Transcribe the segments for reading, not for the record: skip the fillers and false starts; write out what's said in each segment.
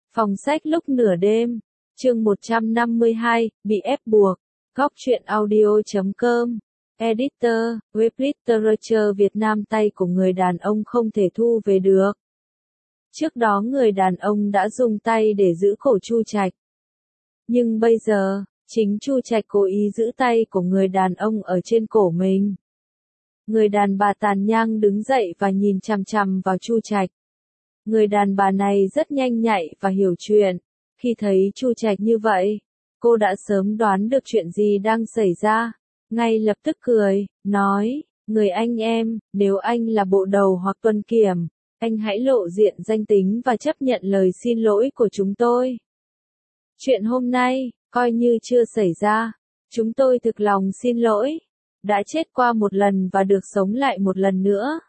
Phòng sách lúc nửa đêm, chương 152, bị ép buộc. Góc truyện audio.com. Editor, web literature Việt Nam. Tay của người đàn ông không thể thu về được. Trước đó người đàn ông đã dùng tay để giữ cổ Chu Trạch. Nhưng bây giờ, chính Chu Trạch cố ý giữ tay của người đàn ông ở trên cổ mình. Người đàn bà tàn nhang đứng dậy và nhìn chằm chằm vào Chu Trạch. Người đàn bà này rất nhanh nhạy và hiểu chuyện. Khi thấy Chu Trạch như vậy, cô đã sớm đoán được chuyện gì đang xảy ra. Ngay lập tức cười, nói, người anh em, nếu anh là bộ đầu hoặc tuần kiểm, anh hãy lộ diện danh tính và chấp nhận lời xin lỗi của chúng tôi. Chuyện hôm nay, coi như chưa xảy ra. Chúng tôi thực lòng xin lỗi. Đã chết qua một lần và được sống lại một lần nữa.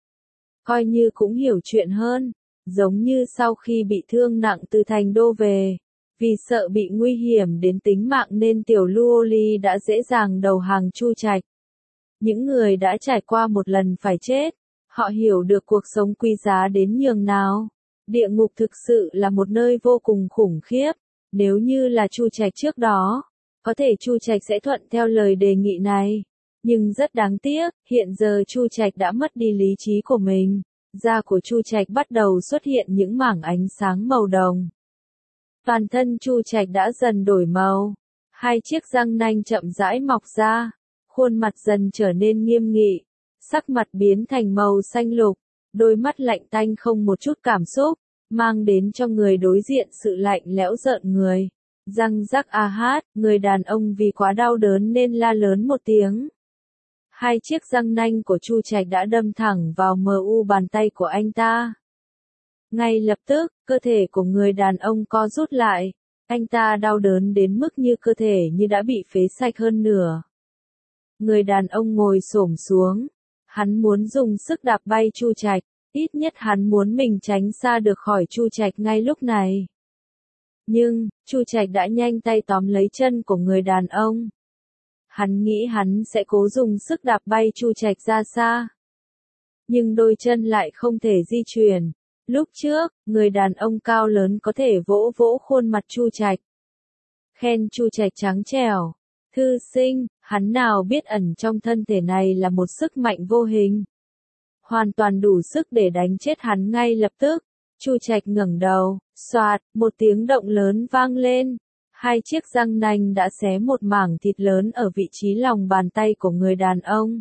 Coi như cũng hiểu chuyện hơn. Giống như sau khi bị thương nặng từ thành đô về, vì sợ bị nguy hiểm đến tính mạng nên tiểu Luo Ly đã dễ dàng đầu hàng Chu Trạch. Những người đã trải qua một lần phải chết, họ hiểu được cuộc sống quý giá đến nhường nào. Địa ngục thực sự là một nơi vô cùng khủng khiếp. Nếu như là Chu Trạch trước đó, có thể Chu Trạch sẽ thuận theo lời đề nghị này. Nhưng rất đáng tiếc, hiện giờ Chu Trạch đã mất đi lý trí của mình. Da của Chu Trạch bắt đầu xuất hiện những mảng ánh sáng màu đồng. Toàn thân Chu Trạch đã dần đổi màu. Hai chiếc răng nanh chậm rãi mọc ra. Khuôn mặt dần trở nên nghiêm nghị. Sắc mặt biến thành màu xanh lục. Đôi mắt lạnh tanh không một chút cảm xúc, mang đến cho người đối diện sự lạnh lẽo rợn người. Răng rắc a hát, người đàn ông vì quá đau đớn nên la lớn một tiếng. Hai chiếc răng nanh của Chu Trạch đã đâm thẳng vào bàn tay của anh ta. Ngay lập tức, cơ thể của người đàn ông co rút lại. Anh ta đau đớn đến mức như cơ thể như đã bị phế sạch hơn nửa. Người đàn ông ngồi xổm xuống. Hắn muốn dùng sức đạp bay Chu Trạch. Ít nhất hắn muốn mình tránh xa được khỏi Chu Trạch ngay lúc này. Nhưng, Chu Trạch đã nhanh tay tóm lấy chân của người đàn ông. Hắn nghĩ hắn sẽ cố dùng sức đạp bay Chu Trạch ra xa. Nhưng đôi chân lại không thể di chuyển. Lúc trước, người đàn ông cao lớn có thể vỗ vỗ khuôn mặt Chu Trạch. Khen Chu Trạch trắng trẻo. Thư sinh, hắn nào biết ẩn trong thân thể này là một sức mạnh vô hình. Hoàn toàn đủ sức để đánh chết hắn ngay lập tức. Chu Trạch ngẩng đầu, xoạt, một tiếng động lớn vang lên. Hai chiếc răng nanh đã xé một mảng thịt lớn ở vị trí lòng bàn tay của người đàn ông.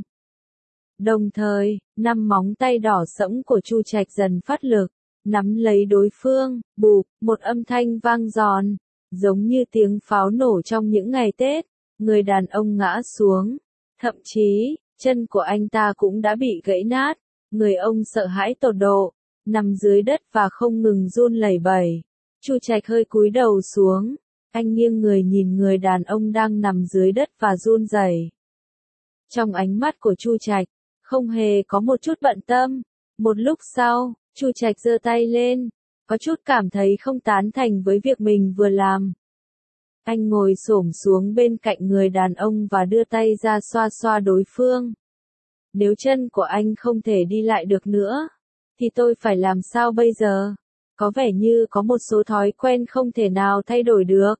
Đồng thời, 5 móng tay đỏ sẫm của Chu Trạch dần phát lực, nắm lấy đối phương, bụp, một âm thanh vang giòn, giống như tiếng pháo nổ trong những ngày Tết. Người đàn ông ngã xuống, thậm chí, chân của anh ta cũng đã bị gãy nát. Người ông sợ hãi tột độ, nằm dưới đất và không ngừng run lẩy bẩy. Chu Trạch hơi cúi đầu xuống, anh nghiêng người nhìn người đàn ông đang nằm dưới đất và run rẩy. Trong ánh mắt của Chu Trạch, không hề có một chút bận tâm. Một lúc sau, Chu Trạch giơ tay lên, có chút cảm thấy không tán thành với việc mình vừa làm. Anh ngồi xổm xuống bên cạnh người đàn ông và đưa tay ra xoa xoa đối phương. Nếu chân của anh không thể đi lại được nữa, thì tôi phải làm sao bây giờ? Có vẻ như có một số thói quen không thể nào thay đổi được.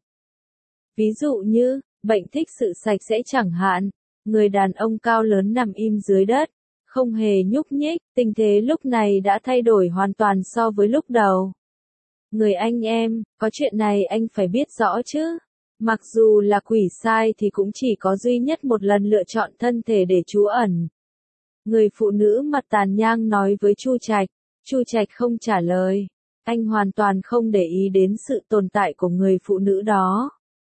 Ví dụ như, bệnh thích sự sạch sẽ chẳng hạn. Người đàn ông cao lớn nằm im dưới đất, không hề nhúc nhích. Tình thế lúc này đã thay đổi hoàn toàn so với lúc đầu. Người anh em, có chuyện này anh phải biết rõ chứ. Mặc dù là quỷ sai thì cũng chỉ có duy nhất một lần lựa chọn thân thể để trú ẩn. Người phụ nữ mặt tàn nhang nói với Chu Trạch. Chu Trạch không trả lời. Anh hoàn toàn không để ý đến sự tồn tại của người phụ nữ đó.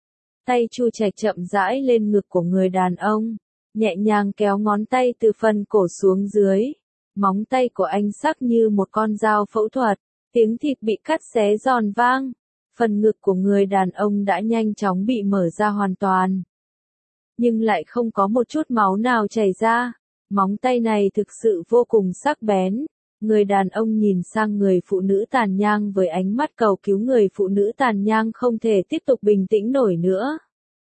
Tay Chu Trạch chậm rãi lên ngực của người đàn ông, nhẹ nhàng kéo ngón tay từ phần cổ xuống dưới. Móng tay của anh sắc như một con dao phẫu thuật, tiếng thịt bị cắt xé giòn vang. Phần ngực của người đàn ông đã nhanh chóng bị mở ra hoàn toàn. Nhưng lại không có một chút máu nào chảy ra. Móng tay này thực sự vô cùng sắc bén. Người đàn ông nhìn sang người phụ nữ tàn nhang với ánh mắt cầu cứu. Người phụ nữ tàn nhang không thể tiếp tục bình tĩnh nổi nữa.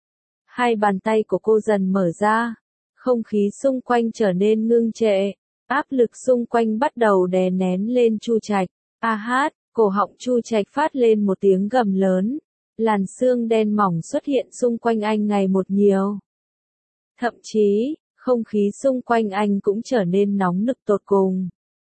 Hai bàn tay của cô dần mở ra. Không khí xung quanh trở nên ngưng trệ. Áp lực xung quanh bắt đầu đè nén lên Chu Trạch. A hát, Cổ họng Chu Trạch phát lên một tiếng gầm lớn, làn sương đen mỏng xuất hiện xung quanh anh ngày một nhiều. Thậm chí, không khí xung quanh anh cũng trở nên nóng nực tột cùng.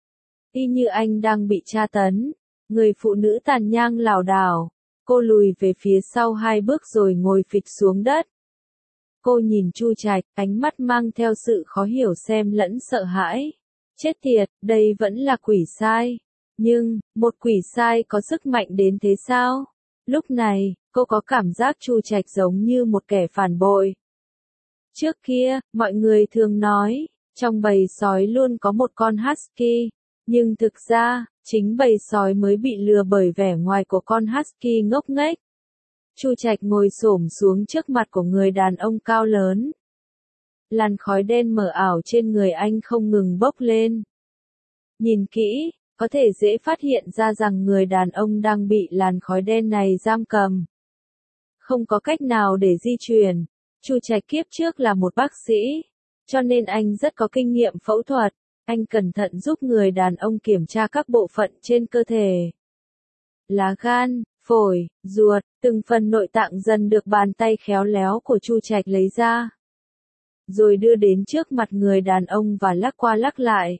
Y như anh đang bị tra tấn, người phụ nữ tàn nhang lảo đảo, cô lùi về phía sau 2 bước rồi ngồi phịch xuống đất. Cô nhìn Chu Trạch, ánh mắt mang theo sự khó hiểu xen lẫn sợ hãi. Chết tiệt, đây vẫn là quỷ sai. Nhưng, một quỷ sai có sức mạnh đến thế sao? Lúc này, cô có cảm giác Chu Trạch giống như một kẻ phản bội. Trước kia, mọi người thường nói, trong bầy sói luôn có một con husky, nhưng thực ra, chính bầy sói mới bị lừa bởi vẻ ngoài của con husky ngốc nghếch. Chu Trạch ngồi xổm xuống trước mặt của người đàn ông cao lớn. Làn khói đen mờ ảo trên người anh không ngừng bốc lên. Nhìn kỹ, có thể dễ phát hiện ra rằng người đàn ông đang bị làn khói đen này giam cầm. Không có cách nào để di chuyển. Chu Trạch kiếp trước là một bác sĩ, cho nên anh rất có kinh nghiệm phẫu thuật. Anh cẩn thận giúp người đàn ông kiểm tra các bộ phận trên cơ thể. Lá gan, phổi, ruột, từng phần nội tạng dần được bàn tay khéo léo của Chu Trạch lấy ra. Rồi đưa đến trước mặt người đàn ông và lắc qua lắc lại.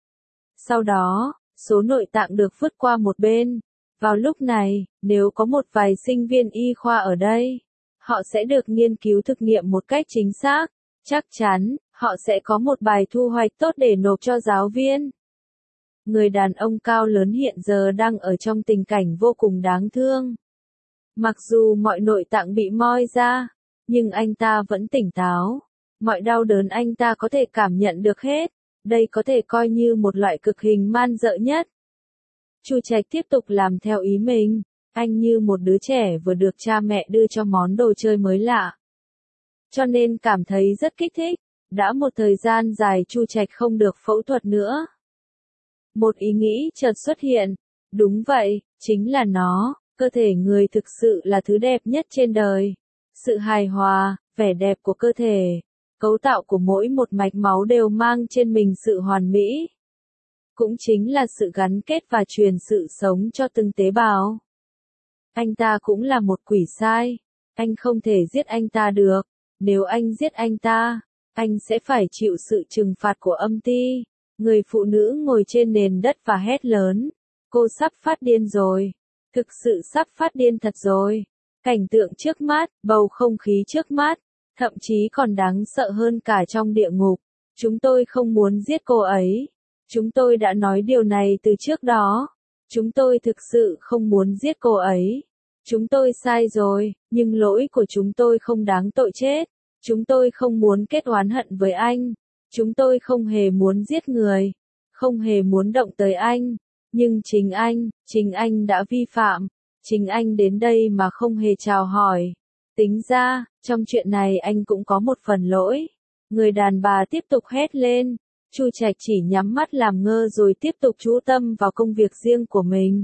Sau đó, số nội tạng được vứt qua một bên. Vào lúc này, nếu có một vài sinh viên y khoa ở đây, họ sẽ được nghiên cứu thực nghiệm một cách chính xác. Chắc chắn, họ sẽ có một bài thu hoạch tốt để nộp cho giáo viên. Người đàn ông cao lớn hiện giờ đang ở trong tình cảnh vô cùng đáng thương. Mặc dù mọi nội tạng bị moi ra, nhưng anh ta vẫn tỉnh táo. Mọi đau đớn anh ta có thể cảm nhận được hết. Đây có thể coi như một loại cực hình man dợ nhất. Chu Trạch tiếp tục làm theo ý mình. Anh như một đứa trẻ vừa được cha mẹ đưa cho món đồ chơi mới lạ. Cho nên cảm thấy rất kích thích. Đã một thời gian dài Chu Trạch không được phẫu thuật nữa. Một ý nghĩ chợt xuất hiện. Đúng vậy, chính là nó. Cơ thể người thực sự là thứ đẹp nhất trên đời. Sự hài hòa, vẻ đẹp của cơ thể. Cấu tạo của mỗi một mạch máu đều mang trên mình sự hoàn mỹ. Cũng chính là sự gắn kết và truyền sự sống cho từng tế bào. Anh ta cũng là một quỷ sai. Anh không thể giết anh ta được. Nếu anh giết anh ta, anh sẽ phải chịu sự trừng phạt của âm ty. Người phụ nữ ngồi trên nền đất và hét lớn. Cô sắp phát điên rồi. Thực sự sắp phát điên thật rồi. Cảnh tượng trước mắt, bầu không khí trước mắt, thậm chí còn đáng sợ hơn cả trong địa ngục. Chúng tôi không muốn giết cô ấy. Chúng tôi đã nói điều này từ trước đó. Chúng tôi thực sự không muốn giết cô ấy. Chúng tôi sai rồi, nhưng lỗi của chúng tôi không đáng tội chết. Chúng tôi không muốn kết oán hận với anh. Chúng tôi không hề muốn giết người. Không hề muốn động tới anh. Nhưng chính anh đã vi phạm. Chính anh đến đây mà không hề chào hỏi. Tính ra, trong chuyện này anh cũng có một phần lỗi. Người đàn bà tiếp tục hét lên. Chu Trạch chỉ nhắm mắt làm ngơ rồi tiếp tục chú tâm vào công việc riêng của mình.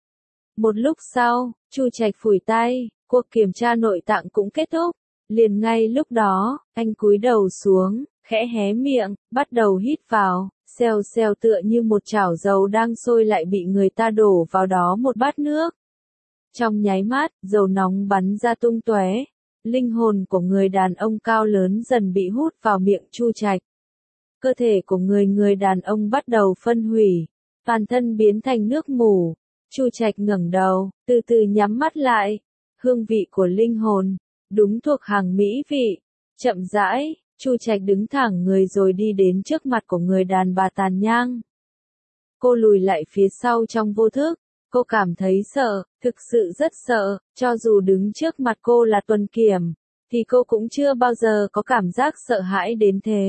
Một lúc sau, Chu Trạch phủi tay, cuộc kiểm tra nội tạng cũng kết thúc. Liền ngay lúc đó, anh cúi đầu xuống, khẽ hé miệng, bắt đầu hít vào, xèo xèo tựa như một chảo dầu đang sôi lại bị người ta đổ vào đó một bát nước. Trong nháy mắt, dầu nóng bắn ra tung tóe. Linh hồn của người đàn ông cao lớn dần bị hút vào miệng Chu Trạch. Cơ thể của người đàn ông bắt đầu phân hủy, toàn thân biến thành nước mủ. Chu Trạch ngẩng đầu, từ từ nhắm mắt lại. Hương vị của linh hồn, đúng thuộc hàng mỹ vị. Chậm rãi, Chu Trạch đứng thẳng người rồi đi đến trước mặt của người đàn bà tàn nhang. Cô lùi lại phía sau trong vô thức. Cô cảm thấy sợ, thực sự rất sợ, cho dù đứng trước mặt cô là Tuần Kiểm, thì cô cũng chưa bao giờ có cảm giác sợ hãi đến thế.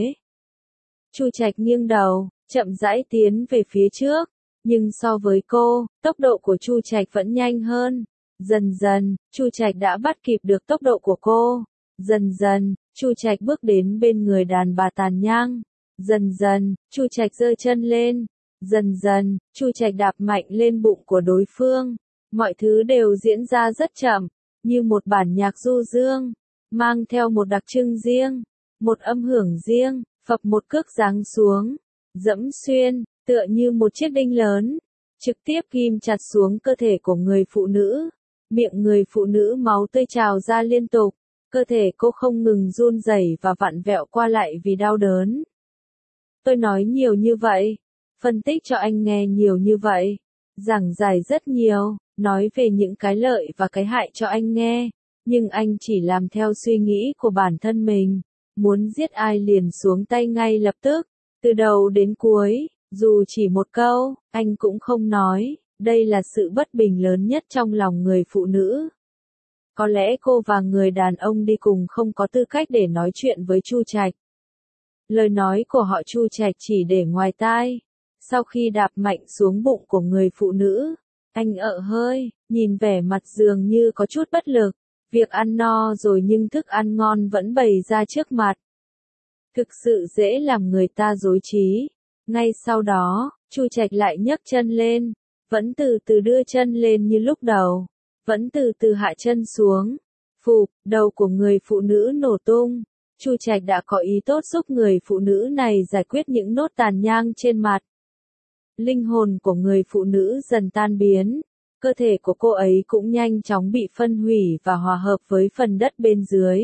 Chu Trạch nghiêng đầu, chậm rãi tiến về phía trước, nhưng so với cô, tốc độ của Chu Trạch vẫn nhanh hơn. Dần dần, Chu Trạch đã bắt kịp được tốc độ của cô. Dần dần, Chu Trạch bước đến bên người đàn bà tàn nhang. Dần dần, Chu Trạch giơ chân lên. Dần dần, Chu Trạch đạp mạnh lên bụng của đối phương. Mọi thứ đều diễn ra rất chậm, như một bản nhạc du dương, mang theo một đặc trưng riêng, một âm hưởng riêng, phập một cước giáng xuống, dẫm xuyên, tựa như một chiếc đinh lớn. trực tiếp ghim chặt xuống cơ thể của người phụ nữ. Miệng người phụ nữ máu tươi trào ra liên tục, cơ thể cô không ngừng run rẩy và vặn vẹo qua lại vì đau đớn. Tôi nói nhiều như vậy, phân tích cho anh nghe nhiều như vậy, giảng giải rất nhiều, nói về những cái lợi và cái hại cho anh nghe, nhưng anh chỉ làm theo suy nghĩ của bản thân mình, muốn giết ai liền xuống tay ngay lập tức, từ đầu đến cuối, dù chỉ một câu, anh cũng không nói, đây là sự bất bình lớn nhất trong lòng người phụ nữ. Có lẽ cô và người đàn ông đi cùng không có tư cách để nói chuyện với Chu Trạch. Lời nói của họ Chu Trạch chỉ để ngoài tai. Sau khi đạp mạnh xuống bụng của người phụ nữ, anh ợ hơi, nhìn vẻ mặt dường như có chút bất lực. Việc ăn no rồi nhưng thức ăn ngon vẫn bày ra trước mặt. Thực sự dễ làm người ta rối trí. Ngay sau đó, Chu Trạch lại nhấc chân lên, vẫn từ từ đưa chân lên như lúc đầu, vẫn từ từ hạ chân xuống. Phụp, đầu của người phụ nữ nổ tung. Chu Trạch đã có ý tốt giúp người phụ nữ này giải quyết những nốt tàn nhang trên mặt. Linh hồn của người phụ nữ dần tan biến, cơ thể của cô ấy cũng nhanh chóng bị phân hủy và hòa hợp với phần đất bên dưới.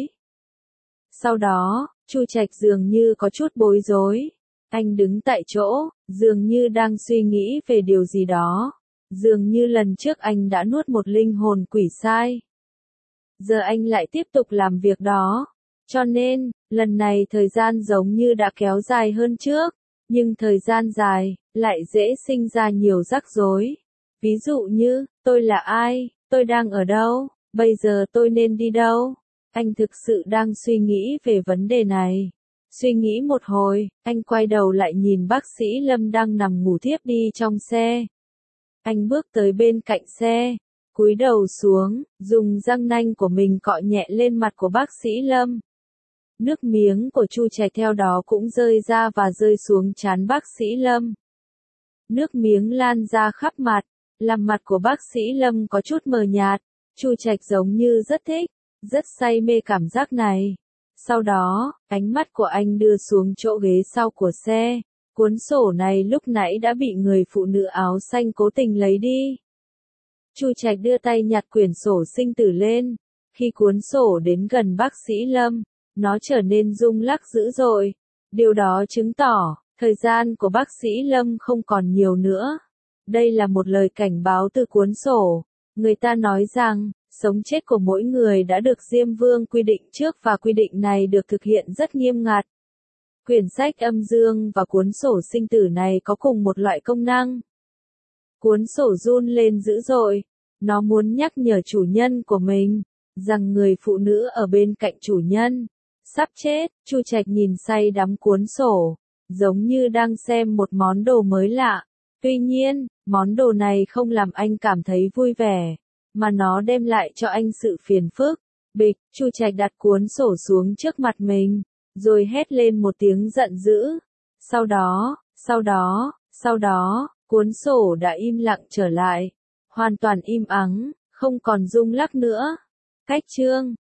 Sau đó, Chu Trạch dường như có chút bối rối. Anh đứng tại chỗ, dường như đang suy nghĩ về điều gì đó. Dường như lần trước anh đã nuốt một linh hồn quỷ sai. Giờ anh lại tiếp tục làm việc đó. Cho nên, lần này thời gian giống như đã kéo dài hơn trước. Nhưng thời gian dài, lại dễ sinh ra nhiều rắc rối. Ví dụ như, tôi là ai, tôi đang ở đâu, bây giờ tôi nên đi đâu? Anh thực sự đang suy nghĩ về vấn đề này. Suy nghĩ một hồi, anh quay đầu lại nhìn bác sĩ Lâm đang nằm ngủ thiếp đi trong xe. Anh bước tới bên cạnh xe, cúi đầu xuống, dùng răng nanh của mình cọ nhẹ lên mặt của bác sĩ Lâm. Nước miếng của Chu Trạch theo đó cũng rơi ra và rơi xuống trán bác sĩ Lâm. Nước miếng lan ra khắp mặt, làm mặt của bác sĩ Lâm có chút mờ nhạt. Chu Trạch giống như rất thích, rất say mê cảm giác này. Sau đó, ánh mắt của anh đưa xuống chỗ ghế sau của xe. Cuốn sổ này lúc nãy đã bị người phụ nữ áo xanh cố tình lấy đi. Chu Trạch đưa tay nhặt quyển sổ sinh tử lên. Khi cuốn sổ đến gần bác sĩ Lâm, nó trở nên rung lắc dữ dội. Điều đó chứng tỏ, thời gian của bác sĩ Lâm không còn nhiều nữa. Đây là một lời cảnh báo từ cuốn sổ. Người ta nói rằng, sống chết của mỗi người đã được Diêm Vương quy định trước và quy định này được thực hiện rất nghiêm ngặt. Quyển sách âm dương và cuốn sổ sinh tử này có cùng một loại công năng. Cuốn sổ run lên dữ dội. Nó muốn nhắc nhở chủ nhân của mình, rằng người phụ nữ ở bên cạnh chủ nhân sắp chết. Chu Trạch nhìn say đắm cuốn sổ, giống như đang xem một món đồ mới lạ. Tuy nhiên, món đồ này không làm anh cảm thấy vui vẻ, mà nó đem lại cho anh sự phiền phức. Bịch, Chu Trạch đặt cuốn sổ xuống trước mặt mình, rồi hét lên một tiếng giận dữ. Sau đó, cuốn sổ đã im lặng trở lại, hoàn toàn im ắng, không còn rung lắc nữa. Cách chương